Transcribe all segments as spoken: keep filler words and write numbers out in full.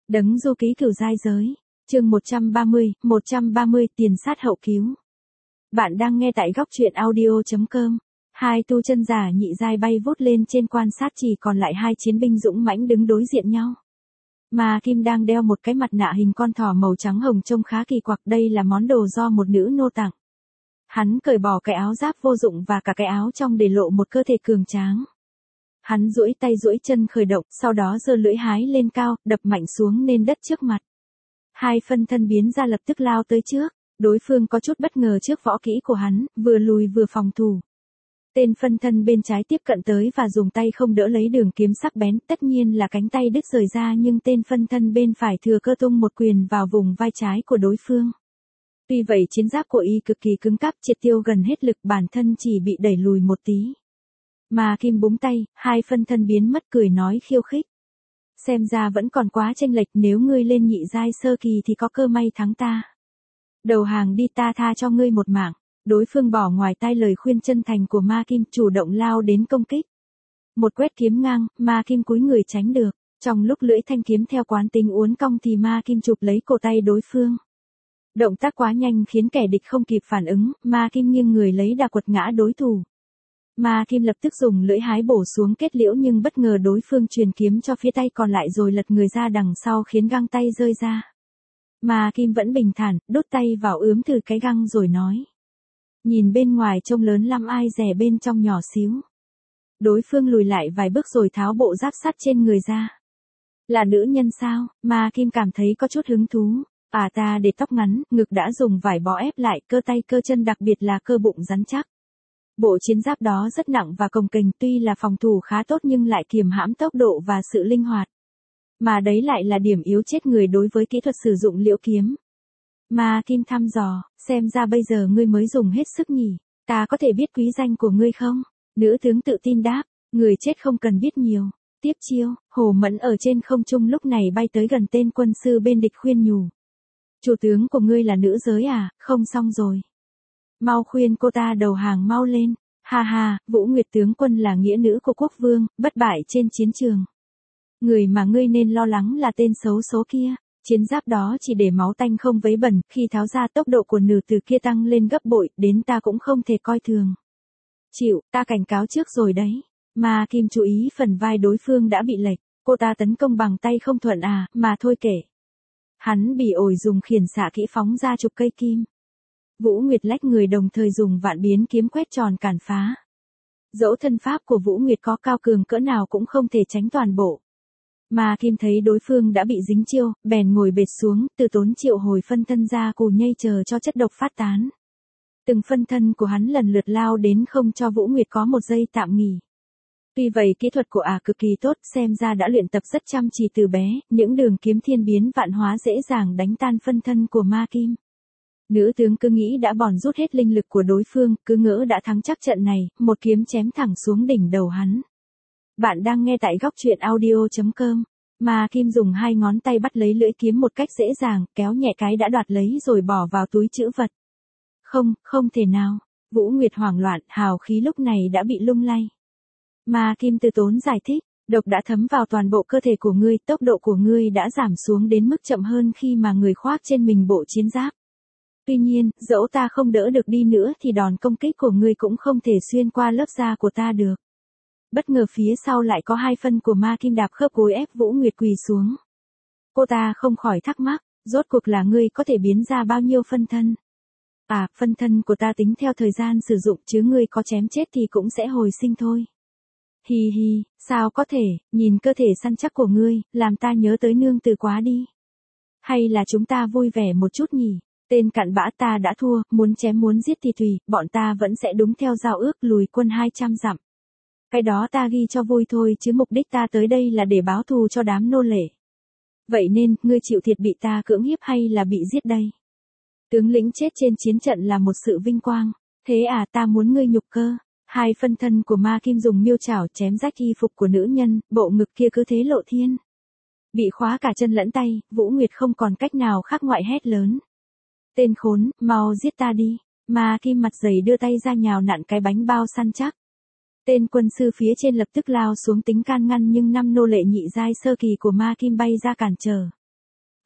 Đấng du ký cửu giai giới. Chương một trăm ba mươi, một trăm ba mươi tiền sát hậu cứu. Bạn đang nghe tại góc truyện audio chấm com. Hai tu chân giả nhị giai bay vút lên trên quan sát, chỉ còn lại hai chiến binh dũng mãnh đứng đối diện nhau. Mà Kim đang đeo một cái mặt nạ hình con thỏ màu trắng hồng trông khá kỳ quặc, đây là món đồ do một nữ nô tặng. Hắn cởi bỏ cái áo giáp vô dụng và cả cái áo trong để lộ một cơ thể cường tráng. Hắn duỗi tay duỗi chân khởi động, sau đó giơ lưỡi hái lên cao, đập mạnh xuống nền đất trước mặt. Hai phân thân biến ra lập tức lao tới trước, đối phương có chút bất ngờ trước võ kỹ của hắn, vừa lùi vừa phòng thủ. Tên phân thân bên trái tiếp cận tới và dùng tay không đỡ lấy đường kiếm sắc bén, tất nhiên là cánh tay đứt rời ra, nhưng tên phân thân bên phải thừa cơ tung một quyền vào vùng vai trái của đối phương. Tuy vậy chiến giáp của y cực kỳ cứng cáp, triệt tiêu gần hết lực, bản thân chỉ bị đẩy lùi một tí. Mà Kim búng tay, hai phân thân biến mất, cười nói khiêu khích. Xem ra vẫn còn quá chênh lệch, nếu ngươi lên nhị giai sơ kỳ thì có cơ may thắng ta. Đầu hàng đi, ta tha cho ngươi một mạng. Đối phương bỏ ngoài tai lời khuyên chân thành của Ma Kim, chủ động lao đến công kích. Một quét kiếm ngang, Ma Kim cúi người tránh được. Trong lúc lưỡi thanh kiếm theo quán tính uốn cong thì Ma Kim chụp lấy cổ tay đối phương. Động tác quá nhanh khiến kẻ địch không kịp phản ứng, Ma Kim nghiêng người lấy đà quật ngã đối thủ. Ma Kim lập tức dùng lưỡi hái bổ xuống kết liễu, nhưng bất ngờ đối phương truyền kiếm cho phía tay còn lại rồi lật người ra đằng sau khiến găng tay rơi ra. Ma Kim vẫn bình thản, đút tay vào ướm thử cái găng rồi nói. Nhìn bên ngoài trông lớn lắm, ai dè bên trong nhỏ xíu. Đối phương lùi lại vài bước rồi tháo bộ giáp sắt trên người ra. Là nữ nhân sao? Ma Kim cảm thấy có chút hứng thú. À, ta để tóc ngắn, ngực đã dùng vải bó ép lại, cơ tay cơ chân đặc biệt là cơ bụng rắn chắc. Bộ chiến giáp đó rất nặng và cồng kềnh, tuy là phòng thủ khá tốt nhưng lại kiềm hãm tốc độ và sự linh hoạt. Mà đấy lại là điểm yếu chết người đối với kỹ thuật sử dụng liễu kiếm. Ma Kim thăm dò, xem ra bây giờ ngươi mới dùng hết sức nhỉ, ta có thể biết quý danh của ngươi không? Nữ tướng tự tin đáp, người chết không cần biết nhiều. Tiếp chiêu, Hồ Mẫn ở trên không trung lúc này bay tới gần tên quân sư bên địch khuyên nhủ. Chủ tướng của ngươi là nữ giới à, không xong rồi. Mau khuyên cô ta đầu hàng mau lên. Ha ha, Vũ Nguyệt tướng quân là nghĩa nữ của quốc vương, bất bại trên chiến trường. Người mà ngươi nên lo lắng là tên xấu số kia. Chiến giáp đó chỉ để máu tanh không vấy bẩn, khi tháo ra tốc độ của nữ tử kia tăng lên gấp bội, đến ta cũng không thể coi thường. Chịu, ta cảnh cáo trước rồi đấy. Mà Kim chú ý phần vai đối phương đã bị lệch, cô ta tấn công bằng tay không thuận à, mà thôi kể. Hắn bỉ ổi dùng khiển xạ kỹ phóng ra chục cây kim. Vũ Nguyệt lách người đồng thời dùng vạn biến kiếm quét tròn cản phá. Dẫu thân pháp của Vũ Nguyệt có cao cường cỡ nào cũng không thể tránh toàn bộ. Mà Kim thấy đối phương đã bị dính chiêu, bèn ngồi bệt xuống, từ tốn triệu hồi phân thân ra cù nhây chờ cho chất độc phát tán. Từng phân thân của hắn lần lượt lao đến không cho Vũ Nguyệt có một giây tạm nghỉ. Tuy vậy kỹ thuật của ả à cực kỳ tốt, xem ra đã luyện tập rất chăm chỉ từ bé, những đường kiếm thiên biến vạn hóa dễ dàng đánh tan phân thân của Ma Kim. Nữ tướng cứ nghĩ đã bòn rút hết linh lực của đối phương, cứ ngỡ đã thắng chắc trận này, một kiếm chém thẳng xuống đỉnh đầu hắn. Bạn đang nghe tại góc truyện audio chấm com. Ma Kim dùng hai ngón tay bắt lấy lưỡi kiếm một cách dễ dàng, kéo nhẹ cái đã đoạt lấy rồi bỏ vào túi trữ vật. Không, không thể nào. Vũ Nguyệt hoảng loạn, hào khí lúc này đã bị lung lay. Ma Kim từ tốn giải thích, độc đã thấm vào toàn bộ cơ thể của ngươi, tốc độ của ngươi đã giảm xuống đến mức chậm hơn khi mà người khoác trên mình bộ chiến giáp. Tuy nhiên, dẫu ta không đỡ được đi nữa thì đòn công kích của ngươi cũng không thể xuyên qua lớp da của ta được. Bất ngờ phía sau lại có hai phân của Ma Kim đạp khớp gối ép Vũ Nguyệt quỳ xuống. Cô ta không khỏi thắc mắc, rốt cuộc là ngươi có thể biến ra bao nhiêu phân thân? À, phân thân của ta tính theo thời gian sử dụng chứ ngươi có chém chết thì cũng sẽ hồi sinh thôi. Hi hi, sao có thể, nhìn cơ thể săn chắc của ngươi, làm ta nhớ tới nương tử quá đi. Hay là chúng ta vui vẻ một chút nhỉ? Tên cặn bã, ta đã thua, muốn chém muốn giết thì tùy, bọn ta vẫn sẽ đúng theo giao ước lùi quân hai trăm dặm. Cái đó ta ghi cho vui thôi chứ mục đích ta tới đây là để báo thù cho đám nô lệ. Vậy nên, ngươi chịu thiệt bị ta cưỡng hiếp hay là bị giết đây? Tướng lĩnh chết trên chiến trận là một sự vinh quang. Thế à, ta muốn ngươi nhục cơ. Hai phân thân của Ma Kim dùng miêu chảo chém rách y phục của nữ nhân, bộ ngực kia cứ thế lộ thiên. Bị khóa cả chân lẫn tay, Vũ Nguyệt không còn cách nào khác ngoại hét lớn. Tên khốn, mau giết ta đi. Ma Kim mặt dày đưa tay ra nhào nặn cái bánh bao săn chắc. Tên quân sư phía trên lập tức lao xuống tính can ngăn, nhưng năm nô lệ nhị giai sơ kỳ của Ma Kim bay ra cản trở.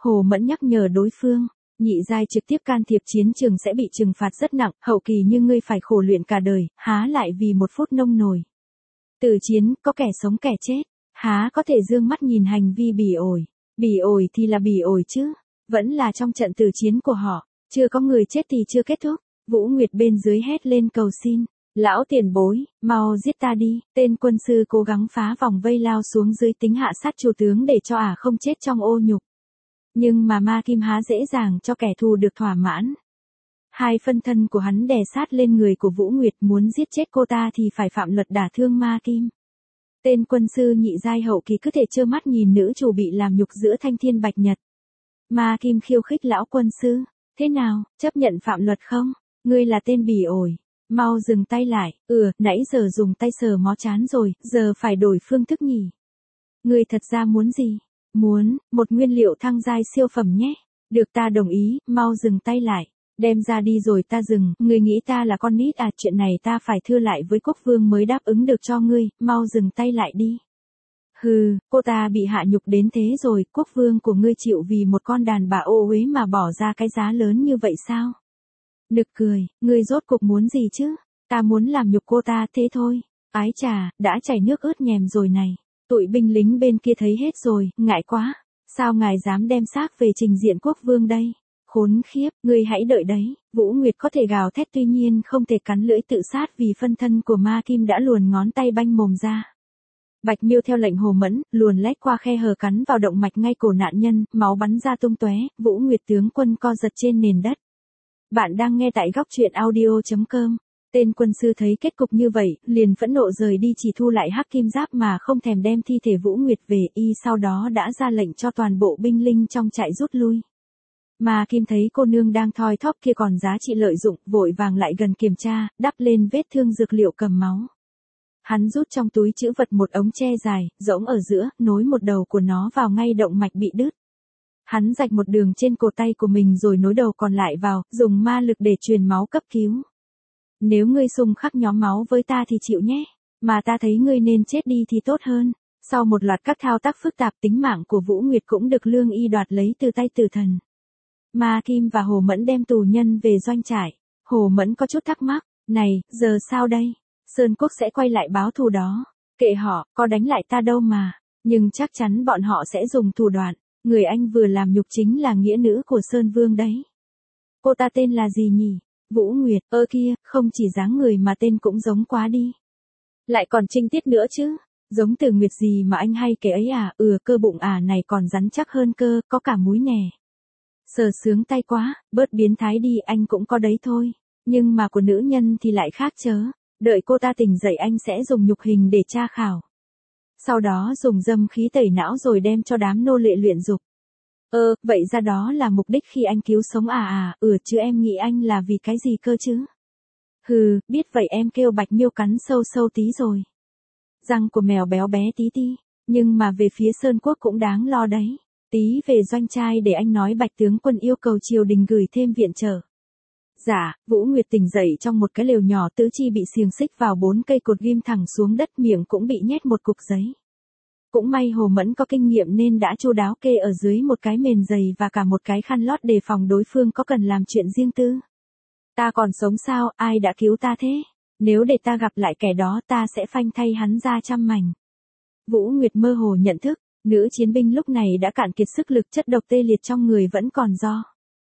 Hồ Mẫn nhắc nhở đối phương, nhị giai trực tiếp can thiệp chiến trường sẽ bị trừng phạt rất nặng, hậu kỳ như ngươi phải khổ luyện cả đời, há lại vì một phút nông nổi. Từ chiến, có kẻ sống kẻ chết, há có thể dương mắt nhìn hành vi bỉ ổi. Bỉ ổi thì là bỉ ổi chứ, vẫn là trong trận từ chiến của họ, chưa có người chết thì chưa kết thúc. Vũ Nguyệt bên dưới hét lên cầu xin, lão tiền bối, mau giết ta đi. Tên quân sư cố gắng phá vòng vây lao xuống dưới tính hạ sát chủ tướng để cho ả không chết trong ô nhục. Nhưng mà Ma Kim há dễ dàng cho kẻ thù được thỏa mãn. Hai phân thân của hắn đè sát lên người của Vũ Nguyệt, muốn giết chết cô ta thì phải phạm luật đả thương Ma Kim. Tên quân sư nhị giai hậu kỳ cứ thể trơ mắt nhìn nữ chủ bị làm nhục giữa thanh thiên bạch nhật. Ma Kim khiêu khích lão quân sư, thế nào, chấp nhận phạm luật không? Ngươi là tên bỉ ổi, mau dừng tay lại. Ừ, nãy giờ dùng tay sờ mó chán rồi, giờ phải đổi phương thức nhỉ. Ngươi thật ra muốn gì? Muốn, một nguyên liệu thăng giai siêu phẩm nhé. Được, ta đồng ý, mau dừng tay lại. Đem ra đi rồi ta dừng, ngươi nghĩ ta là con nít à, chuyện này ta phải thưa lại với quốc vương mới đáp ứng được cho ngươi, mau dừng tay lại đi. Hừ, cô ta bị hạ nhục đến thế rồi, quốc vương của ngươi chịu vì một con đàn bà ô uế mà bỏ ra cái giá lớn như vậy sao? Nực cười, ngươi rốt cuộc muốn gì chứ? Ta muốn làm nhục cô ta thế thôi. Ái chà, đã chảy nước ướt nhèm rồi này. Tụi binh lính bên kia thấy hết rồi, ngại quá. Sao ngài dám đem xác về trình diện quốc vương đây? Khốn khiếp, ngươi hãy đợi đấy. Vũ Nguyệt có thể gào thét tuy nhiên không thể cắn lưỡi tự sát vì phân thân của Ma Kim đã luồn ngón tay banh mồm ra. Bạch Miêu theo lệnh Hồ Mẫn, luồn lách qua khe hở cắn vào động mạch ngay cổ nạn nhân, máu bắn ra tung tóe. Vũ Nguyệt tướng quân co giật trên nền đất. Bạn đang nghe tại góc truyện audio chấm com. Tên quân sư thấy kết cục như vậy, liền phẫn nộ rời đi, chỉ thu lại hắc kim giáp mà không thèm đem thi thể Vũ Nguyệt về. Y sau đó đã ra lệnh cho toàn bộ binh linh trong trại rút lui. Ma Kim thấy cô nương đang thoi thóp kia còn giá trị lợi dụng, vội vàng lại gần kiểm tra, đắp lên vết thương dược liệu cầm máu. Hắn rút trong túi trữ vật một ống tre dài, rỗng ở giữa, nối một đầu của nó vào ngay động mạch bị đứt. Hắn rạch một đường trên cổ tay của mình rồi nối đầu còn lại vào, dùng ma lực để truyền máu cấp cứu. Nếu ngươi xung khắc nhóm máu với ta thì chịu nhé, mà ta thấy ngươi nên chết đi thì tốt hơn. Sau một loạt các thao tác phức tạp, tính mạng của Vũ Nguyệt cũng được Lương Y đoạt lấy từ tay tử thần. Ma Kim và Hồ Mẫn đem tù nhân về doanh trại. Hồ Mẫn có chút thắc mắc, này, giờ sao đây? Sơn Quốc sẽ quay lại báo thù đó. Kệ họ, có đánh lại ta đâu mà. Nhưng chắc chắn bọn họ sẽ dùng thủ đoạn. Người anh vừa làm nhục chính là nghĩa nữ của Sơn Vương đấy. Cô ta tên là gì nhỉ? Vũ Nguyệt, ơ kia, không chỉ dáng người mà tên cũng giống quá đi. Lại còn trinh tiết nữa chứ. Giống Từ Nguyệt gì mà anh hay kể ấy à, ừ, cơ bụng à này còn rắn chắc hơn cơ, có cả múi nè. Sờ sướng tay quá, bớt biến thái đi, anh cũng có đấy thôi. Nhưng mà của nữ nhân thì lại khác chớ. Đợi cô ta tỉnh dậy anh sẽ dùng nhục hình để tra khảo. Sau đó dùng dâm khí tẩy não rồi đem cho đám nô lệ luyện dục. Ơ, vậy ra đó là mục đích khi anh cứu sống à à, ừ chứ em nghĩ anh là vì cái gì cơ chứ? Hừ, biết vậy em kêu Bạch Miêu cắn sâu sâu tí rồi. Răng của mèo béo bé tí tí, nhưng mà về phía Sơn Quốc cũng đáng lo đấy. Tí về doanh trai để anh nói Bạch tướng quân yêu cầu triều đình gửi thêm viện trợ. Dạ, Vũ Nguyệt tỉnh dậy trong một cái lều nhỏ, tứ chi bị xiềng xích vào bốn cây cột ghim thẳng xuống đất, miệng cũng bị nhét một cục giấy. Cũng may Hồ Mẫn có kinh nghiệm nên đã chu đáo kê ở dưới một cái mền dày và cả một cái khăn lót đề phòng đối phương có cần làm chuyện riêng tư. Ta còn sống sao, ai đã cứu ta thế? Nếu để ta gặp lại kẻ đó ta sẽ phanh thay hắn ra trăm mảnh. Vũ Nguyệt mơ hồ nhận thức, nữ chiến binh lúc này đã cạn kiệt sức lực, chất độc tê liệt trong người vẫn còn do.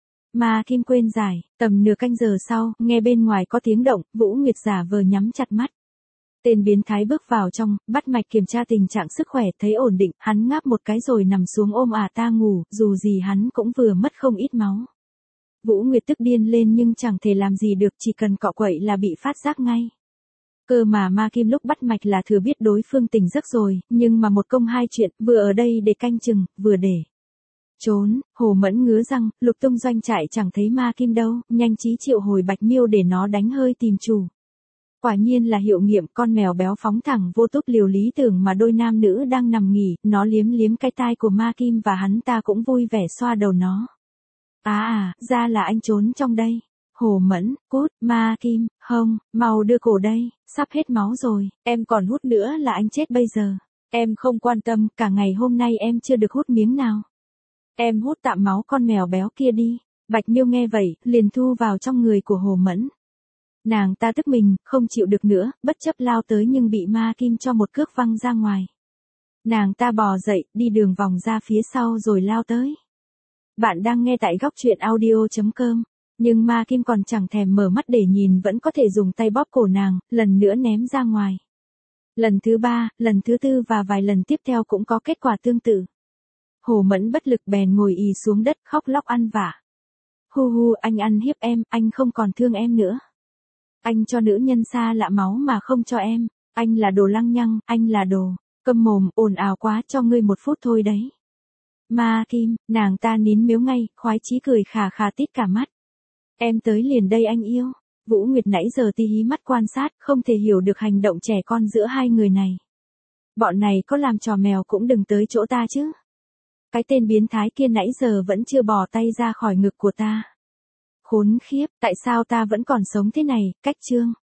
Ma Kim quên giải, tầm nửa canh giờ sau, nghe bên ngoài có tiếng động, Vũ Nguyệt giả vờ nhắm chặt mắt. Tên biến thái bước vào trong, bắt mạch kiểm tra tình trạng sức khỏe, thấy ổn định, hắn ngáp một cái rồi nằm xuống ôm à ta ngủ, dù gì hắn cũng vừa mất không ít máu. Vũ Nguyệt tức điên lên nhưng chẳng thể làm gì được, chỉ cần cọ quậy là bị phát giác ngay. Cơ mà Ma Kim lúc bắt mạch là thừa biết đối phương tỉnh giấc rồi, nhưng mà một công hai chuyện, vừa ở đây để canh chừng, vừa để trốn. Hồ Mẫn ngứa răng, lục tung doanh trại chẳng thấy Ma Kim đâu, nhanh trí triệu hồi Bạch Miêu để nó đánh hơi tìm chủ. Quả nhiên là hiệu nghiệm, con mèo béo phóng thẳng vô túc liều lý tưởng mà đôi nam nữ đang nằm nghỉ, nó liếm liếm cái tai của Ma Kim và hắn ta cũng vui vẻ xoa đầu nó. À à, ra là anh trốn trong đây. Hồ Mẫn, cút, Ma Kim, không, mau đưa cổ đây, sắp hết máu rồi, em còn hút nữa là anh chết bây giờ. Em không quan tâm, cả ngày hôm nay em chưa được hút miếng nào. Em hút tạm máu con mèo béo kia đi. Bạch Miêu nghe vậy, liền thu vào trong người của Hồ Mẫn. Nàng ta tức mình, không chịu được nữa, bất chấp lao tới nhưng bị Ma Kim cho một cước văng ra ngoài. Nàng ta bò dậy, đi đường vòng ra phía sau rồi lao tới. Bạn đang nghe tại góc truyện audio chấm com. Nhưng Ma Kim còn chẳng thèm mở mắt để nhìn vẫn có thể dùng tay bóp cổ nàng, lần nữa ném ra ngoài. Lần thứ ba, lần thứ tư và vài lần tiếp theo cũng có kết quả tương tự. Hồ Mẫn bất lực bèn ngồi ì xuống đất khóc lóc ăn vạ. Hu hu, anh ăn hiếp em, anh không còn thương em nữa. Anh cho nữ nhân xa lạ máu mà không cho em, anh là đồ lăng nhăng, anh là đồ, câm mồm, ồn ào quá, cho ngươi một phút thôi đấy. Ma Kim, nàng ta nín miếu ngay, khoái chí cười khà khà tít cả mắt. Em tới liền đây anh yêu. Vũ Nguyệt nãy giờ tí hí mắt quan sát, không thể hiểu được hành động trẻ con giữa hai người này. Bọn này có làm trò mèo cũng đừng tới chỗ ta chứ. Cái tên biến thái kia nãy giờ vẫn chưa bỏ tay ra khỏi ngực của ta. Khốn khiếp, tại sao ta vẫn còn sống thế này, cách chương.